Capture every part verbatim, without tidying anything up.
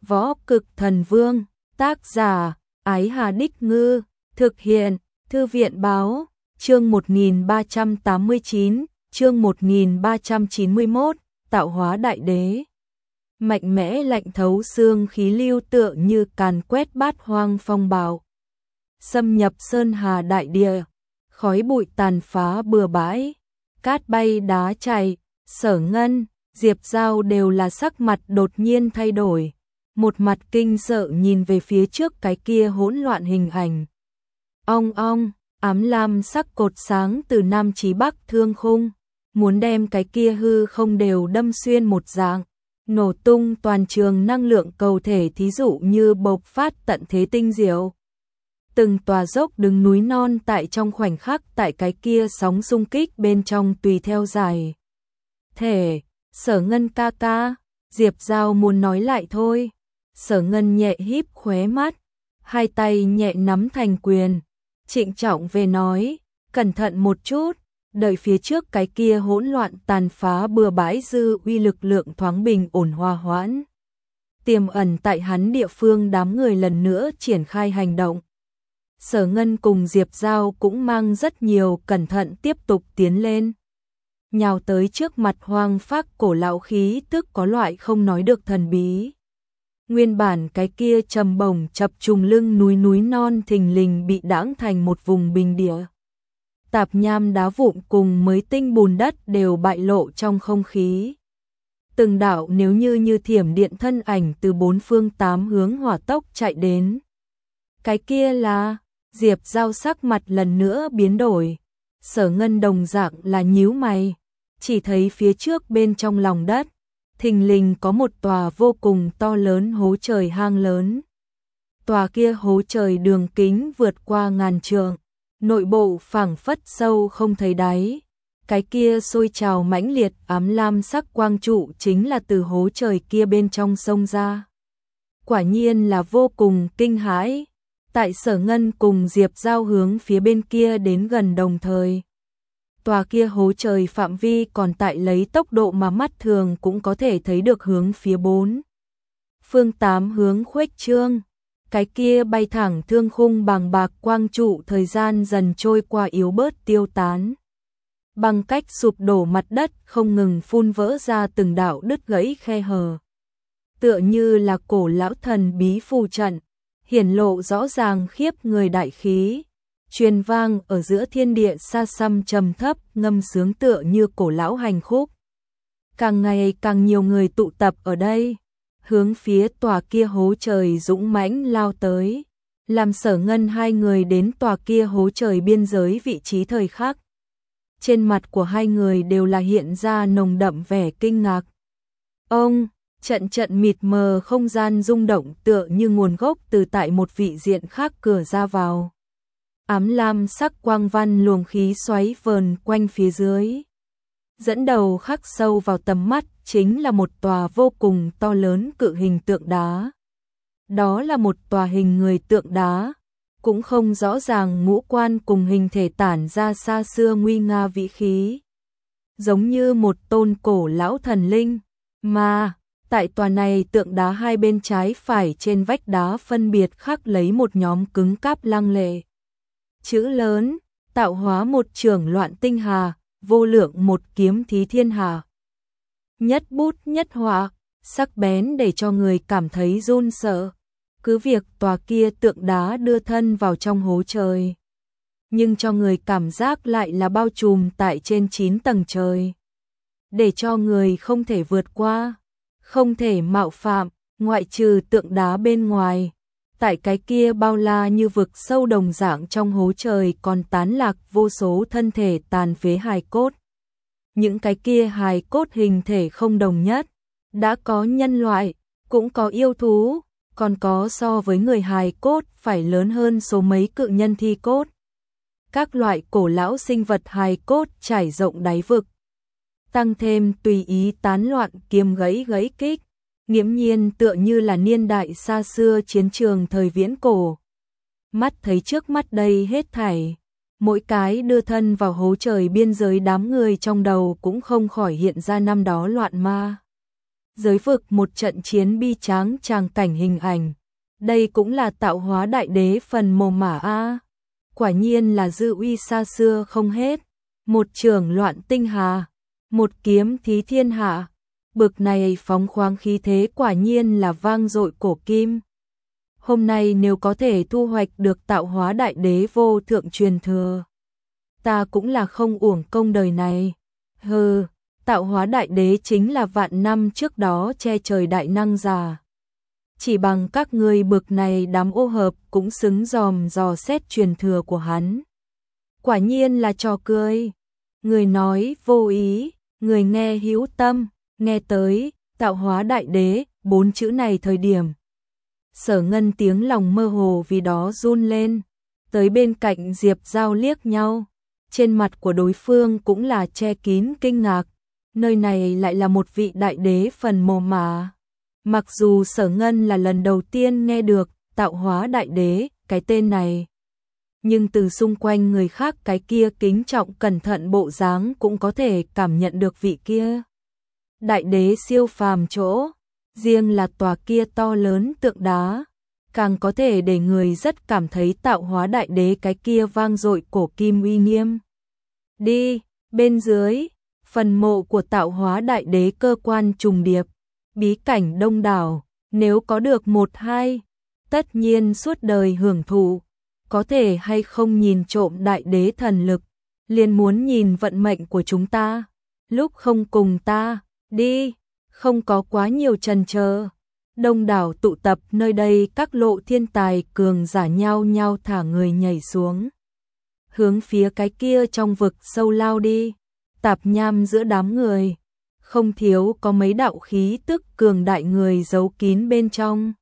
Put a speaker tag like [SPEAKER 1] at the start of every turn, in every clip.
[SPEAKER 1] Võ Cực Thần Vương, tác giả, Ái Hà Đích Ngư, thực hiện, Thư viện Báo, chương một nghìn ba trăm tám mươi chín, chương một nghìn ba trăm chín mươi mốt, tạo hóa đại đế. Mạnh mẽ lạnh thấu xương khí lưu tựa như càn quét bát hoang phong bạo. Xâm nhập sơn hà đại địa, khói bụi tàn phá bừa bãi, cát bay đá chạy, Sở Ngân, Diệp Giao đều là sắc mặt đột nhiên thay đổi, một mặt kinh sợ nhìn về phía trước cái kia hỗn loạn hình ảnh. Ong ong, ám lam sắc cột sáng từ nam chí bắc thương khung, muốn đem cái kia hư không đều đâm xuyên một dạng, nổ tung toàn trường năng lượng cầu thể, thí dụ như bộc phát tận thế tinh diệu. Từng tòa dốc đứng núi non tại trong khoảnh khắc tại cái kia sóng xung kích bên trong tùy theo dài. Thể, Sở Ngân ca ca, Diệp Giao muốn nói lại thôi. Sở Ngân nhẹ híp khóe mắt, hai tay nhẹ nắm thành quyền, trịnh trọng về nói, cẩn thận một chút, đợi phía trước cái kia hỗn loạn tàn phá bừa bãi dư uy lực lượng thoáng bình ổn hòa hoãn. Tiềm ẩn tại hắn địa phương đám người lần nữa triển khai hành động. Sở Ngân cùng Diệp Giao cũng mang rất nhiều cẩn thận tiếp tục tiến lên. Nhào tới trước mặt hoang phác cổ lão khí tức có loại không nói được thần bí. Nguyên bản cái kia trầm bổng chập trùng lưng núi núi non thình lình bị đãng thành một vùng bình địa. Tạp nham đá vụn cùng mới tinh bùn đất đều bại lộ trong không khí. Từng đạo nếu như như thiểm điện thân ảnh từ bốn phương tám hướng hỏa tốc chạy đến. Cái kia là, Diệp Giao sắc mặt lần nữa biến đổi. Sở Ngân đồng dạng là nhíu mày, chỉ thấy phía trước bên trong lòng đất, thình lình có một tòa vô cùng to lớn hố trời hang lớn. Tòa kia hố trời đường kính vượt qua ngàn trượng, nội bộ phảng phất sâu không thấy đáy. Cái kia sôi trào mãnh liệt ám lam sắc quang trụ chính là từ hố trời kia bên trong sông ra. Quả nhiên là vô cùng kinh hãi. Tại Sở Ngân cùng Diệp Giao hướng phía bên kia đến gần đồng thời. Tòa kia hố trời phạm vi còn tại lấy tốc độ mà mắt thường cũng có thể thấy được hướng phía bốn phương tám hướng khuếch trương. Cái kia bay thẳng thương khung bàng bạc quang trụ thời gian dần trôi qua yếu bớt tiêu tán. Bằng cách sụp đổ mặt đất không ngừng phun vỡ ra từng đạo đứt gãy khe hở. Tựa như là cổ lão thần bí phù trận, hiển lộ rõ ràng khiếp người đại khí. Truyền vang ở giữa thiên địa xa xăm trầm thấp ngâm sướng tựa như cổ lão hành khúc. Càng ngày càng nhiều người tụ tập ở đây, hướng phía tòa kia hố trời dũng mãnh lao tới, làm Sở Ngân hai người đến tòa kia hố trời biên giới vị trí thời khắc. Trên mặt của hai người đều là hiện ra nồng đậm vẻ kinh ngạc. Ông, trận trận mịt mờ không gian rung động tựa như nguồn gốc từ tại một vị diện khác cửa ra vào. Ám lam sắc quang văn luồng khí xoáy vờn quanh phía dưới. Dẫn đầu khắc sâu vào tầm mắt chính là một tòa vô cùng to lớn cự hình tượng đá. Đó là một tòa hình người tượng đá, cũng không rõ ràng ngũ quan cùng hình thể tản ra xa xưa nguy nga vĩ khí. Giống như một tôn cổ lão thần linh, mà tại tòa này tượng đá hai bên trái phải trên vách đá phân biệt khắc lấy một nhóm cứng cáp lăng lệ. Chữ lớn, tạo hóa một trường loạn tinh hà, vô lượng một kiếm thí thiên hà. Nhất bút nhất họa, sắc bén để cho người cảm thấy run sợ. Cứ việc tòa kia tượng đá đưa thân vào trong hố trời, nhưng cho người cảm giác lại là bao trùm tại trên chín tầng trời. Để cho người không thể vượt qua, không thể mạo phạm, ngoại trừ tượng đá bên ngoài. Tại cái kia bao la như vực sâu đồng dạng trong hố trời còn tán lạc vô số thân thể tàn phế hài cốt. Những cái kia hài cốt hình thể không đồng nhất, đã có nhân loại, cũng có yêu thú, còn có so với người hài cốt phải lớn hơn số mấy cự nhân thi cốt. Các loại cổ lão sinh vật hài cốt trải rộng đáy vực. Tăng thêm tùy ý tán loạn kiếm gãy gãy kích. Nghiễm nhiên tựa như là niên đại xa xưa chiến trường thời viễn cổ. Mắt thấy trước mắt đây hết thảy, mỗi cái đưa thân vào hố trời biên giới đám người trong đầu cũng không khỏi hiện ra năm đó loạn ma. giới vực một trận chiến bi tráng tràng cảnh hình ảnh. Đây cũng là tạo hóa đại đế phần mồ mả a. Quả nhiên là dư uy xa xưa không hết, một trường loạn tinh hà, một kiếm thí thiên hạ. Bực này phóng khoáng khí thế quả nhiên là vang dội cổ kim. Hôm nay nếu có thể thu hoạch được tạo hóa đại đế vô thượng truyền thừa, ta cũng là không uổng công đời này. Hừ, tạo hóa đại đế chính là vạn năm trước đó che trời đại năng già. Chỉ bằng các ngươi bực này đám ô hợp cũng xứng dòm dò xét truyền thừa của hắn. Quả nhiên là trò cười. Người nói vô ý, người nghe hữu tâm, nghe tới tạo hóa đại đế bốn chữ này thời điểm. Sở Ngân tiếng lòng mơ hồ vì đó run lên, tới bên cạnh Diệp Giao liếc nhau, trên mặt của đối phương cũng là che kín kinh ngạc, nơi này lại là một vị đại đế phần mồ mà. Mặc dù Sở Ngân là lần đầu tiên nghe được tạo hóa đại đế cái tên này, nhưng từ xung quanh người khác cái kia kính trọng cẩn thận bộ dáng cũng có thể cảm nhận được vị kia đại đế siêu phàm chỗ. Riêng là tòa kia to lớn tượng đá, càng có thể để người rất cảm thấy tạo hóa đại đế cái kia vang dội cổ kim uy nghiêm. Đi, bên dưới, phần mộ của tạo hóa đại đế cơ quan trùng điệp, bí cảnh đông đảo, nếu có được một hai, tất nhiên suốt đời hưởng thụ, có thể hay không nhìn trộm đại đế thần lực, liền muốn nhìn vận mệnh của chúng ta, lúc không cùng ta, đi. Không có quá nhiều chần chờ, đông đảo tụ tập nơi đây, các lộ thiên tài cường giả nhau nhau thả người nhảy xuống, hướng phía cái kia trong vực sâu lao đi. Tạp nham giữa đám người, không thiếu có mấy đạo khí tức cường đại người giấu kín bên trong.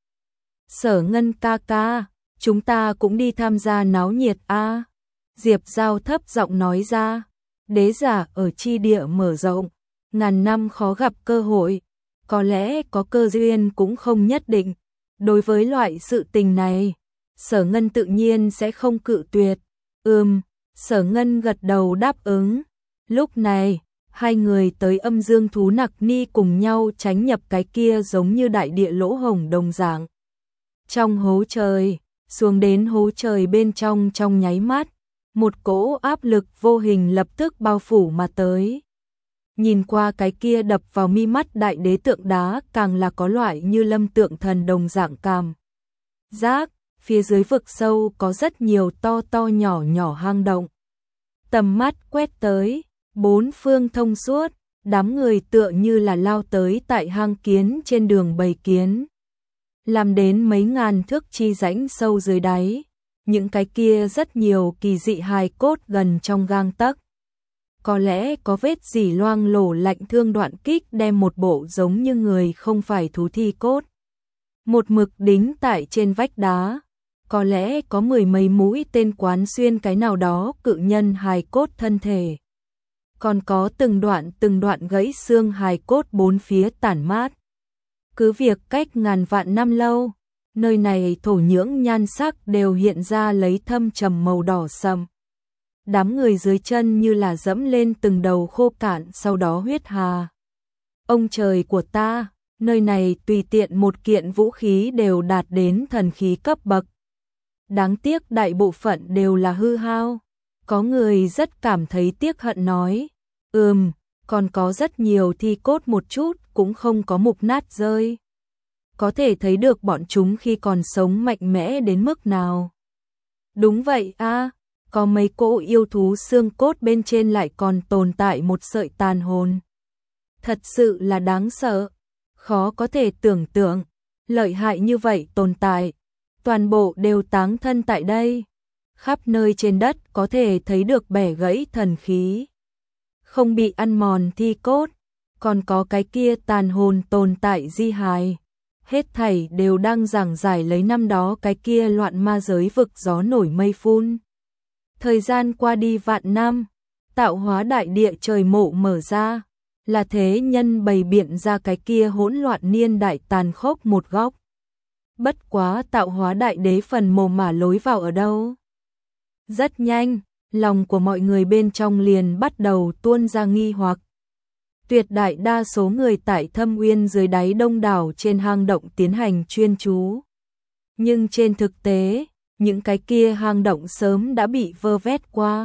[SPEAKER 1] Sở Ngân ca ca, chúng ta cũng đi tham gia náo nhiệt a. Diệp Giao thấp giọng nói ra, đế giả ở chi địa mở rộng, ngàn năm khó gặp cơ hội, có lẽ có cơ duyên cũng không nhất định. Đối với loại sự tình này, Sở Ngân tự nhiên sẽ không cự tuyệt. Ừm, Sở Ngân gật đầu đáp ứng. Lúc này, hai người tới âm dương thú nặc ni cùng nhau tránh nhập cái kia giống như đại địa lỗ hổng đồng dạng. Trong hố trời, xuống đến hố trời bên trong trong nháy mắt, một cỗ áp lực vô hình lập tức bao phủ mà tới. Nhìn qua cái kia đập vào mi mắt đại đế tượng đá càng là có loại như lâm tượng thần đồng dạng cảm giác, phía dưới vực sâu có rất nhiều to to nhỏ nhỏ hang động. Tầm mắt quét tới, bốn phương thông suốt, đám người tựa như là lao tới tại hang kiến trên đường bầy kiến. Làm đến mấy ngàn thước chi rãnh sâu dưới đáy, những cái kia rất nhiều kỳ dị hài cốt gần trong gang tấc. Có lẽ có vết dỉ loang lổ lạnh thương đoạn kích đem một bộ giống như người không phải thú thi cốt. Một mực đính tại trên vách đá, có lẽ có mười mấy mũi tên quán xuyên cái nào đó cự nhân hài cốt thân thể. Còn có từng đoạn từng đoạn gãy xương hài cốt bốn phía tản mát. Cứ việc cách ngàn vạn năm lâu, nơi này thổ nhưỡng nhan sắc đều hiện ra lấy thâm trầm màu đỏ sậm. Đám người dưới chân như là dẫm lên từng đầu khô cạn sau đó huyết hà. Ông trời của ta, nơi này tùy tiện một kiện vũ khí đều đạt đến thần khí cấp bậc. Đáng tiếc đại bộ phận đều là hư hao. Có người rất cảm thấy tiếc hận nói, ừm, còn có rất nhiều thi cốt một chút cũng không có mục nát rơi. Có thể thấy được bọn chúng khi còn sống mạnh mẽ đến mức nào. Đúng vậy a. Có mấy cỗ yêu thú xương cốt bên trên lại còn tồn tại một sợi tàn hồn. Thật sự là đáng sợ, khó có thể tưởng tượng, lợi hại như vậy tồn tại, toàn bộ đều táng thân tại đây. Khắp nơi trên đất có thể thấy được bẻ gãy thần khí, không bị ăn mòn thi cốt, còn có cái kia tàn hồn tồn tại di hài. Hết thảy đều đang giảng giải lấy năm đó cái kia loạn ma giới vực gió nổi mây phun. Thời gian qua đi vạn năm, tạo hóa đại địa trời mộ mở ra, là thế nhân bày biện ra cái kia hỗn loạn niên đại tàn khốc một góc. Bất quá tạo hóa đại đế phần mồ mả lối vào ở đâu? Rất nhanh, lòng của mọi người bên trong liền bắt đầu tuôn ra nghi hoặc. Tuyệt đại đa số người tại Thâm Uyên dưới đáy đông đảo trên hang động tiến hành chuyên chú. Nhưng trên thực tế, những cái kia hang động sớm đã bị vơ vét qua,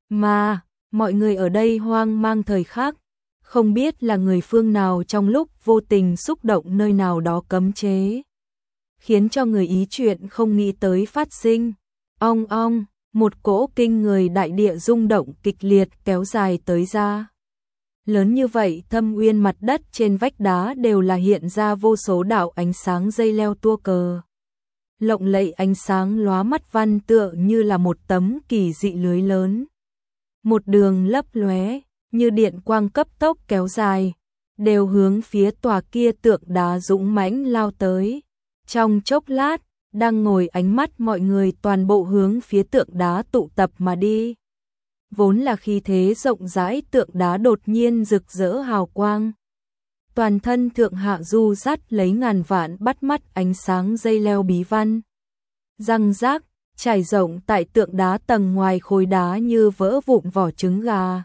[SPEAKER 1] mà mọi người ở đây hoang mang thời khắc, không biết là người phương nào trong lúc vô tình xúc động nơi nào đó cấm chế, khiến cho người ý chuyện không nghĩ tới phát sinh. Ong ong, một cỗ kinh người đại địa rung động kịch liệt kéo dài tới ra. Lớn như vậy, Thâm Uyên mặt đất trên vách đá đều là hiện ra vô số đạo ánh sáng dây leo tua cờ. Lộng lẫy ánh sáng lóa mắt văn tựa như là một tấm kỳ dị lưới lớn. Một đường lấp lóe, như điện quang cấp tốc kéo dài, đều hướng phía tòa kia tượng đá dũng mãnh lao tới. Trong chốc lát, đang ngồi ánh mắt mọi người toàn bộ hướng phía tượng đá tụ tập mà đi. Vốn là khí thế rộng rãi tượng đá đột nhiên rực rỡ hào quang. Toàn thân thượng hạ du dắt lấy ngàn vạn bắt mắt ánh sáng dây leo bí văn. Răng rác, trải rộng tại tượng đá tầng ngoài khối đá như vỡ vụn vỏ trứng gà.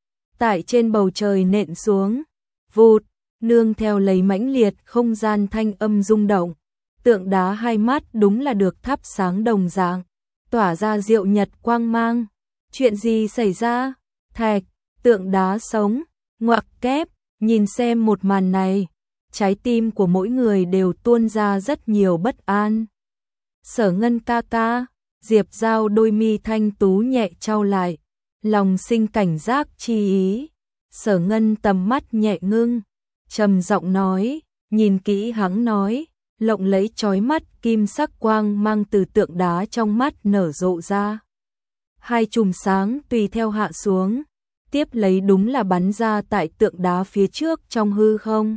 [SPEAKER 1] Tại trên bầu trời nện xuống, vụt, nương theo lấy mãnh liệt không gian thanh âm rung động. Tượng đá hai mắt đúng là được thắp sáng đồng dạng, tỏa ra diệu nhật quang mang. Chuyện gì xảy ra? Thạch, tượng đá sống, ngoặc kép, nhìn xem một màn này, trái tim của mỗi người đều tuôn ra rất nhiều bất an. Sở Ngân ca ca, Diệp Giao đôi mi thanh tú nhẹ trao lại, lòng sinh cảnh giác chi ý. Sở Ngân tầm mắt nhẹ ngưng, trầm giọng nói, nhìn kỹ hắn nói, lộng lấy chói mắt kim sắc quang mang từ tượng đá trong mắt nở rộ ra. Hai chùm sáng tùy theo hạ xuống, tiếp lấy đúng là bắn ra tại tượng đá phía trước trong hư không.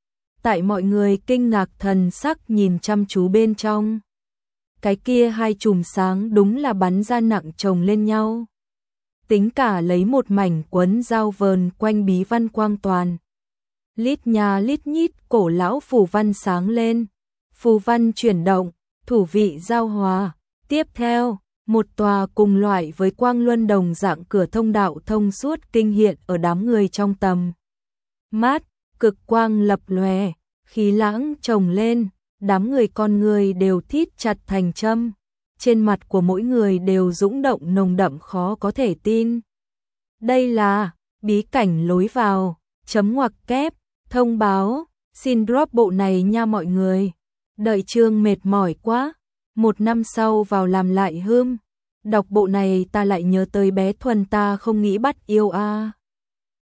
[SPEAKER 1] Tại mọi người kinh ngạc thần sắc nhìn chăm chú bên trong, cái kia hai chùm sáng đúng là bắn ra nặng chồng lên nhau. Tính cả lấy một mảnh quấn dao vờn quanh bí văn quang toàn. Lít nhà lít nhít cổ lão phù văn sáng lên, phù văn chuyển động, thủ vị giao hòa. Tiếp theo, một tòa cùng loại với quang luân đồng dạng cửa thông đạo thông suốt kinh hiện ở đám người trong tầm mắt, cực quang lập lòe, khí lãng chồng lên, đám người con người đều thít chặt thành châm, trên mặt của mỗi người đều dũng động nồng đậm khó có thể tin. Đây là bí cảnh lối vào, chấm ngoặc kép, thông báo, xin drop bộ này nha mọi người. Đợi chương mệt mỏi quá, một năm sau vào làm lại hươm. Đọc bộ này ta lại nhớ tới bé Thuần ta không nghĩ bắt yêu a. À.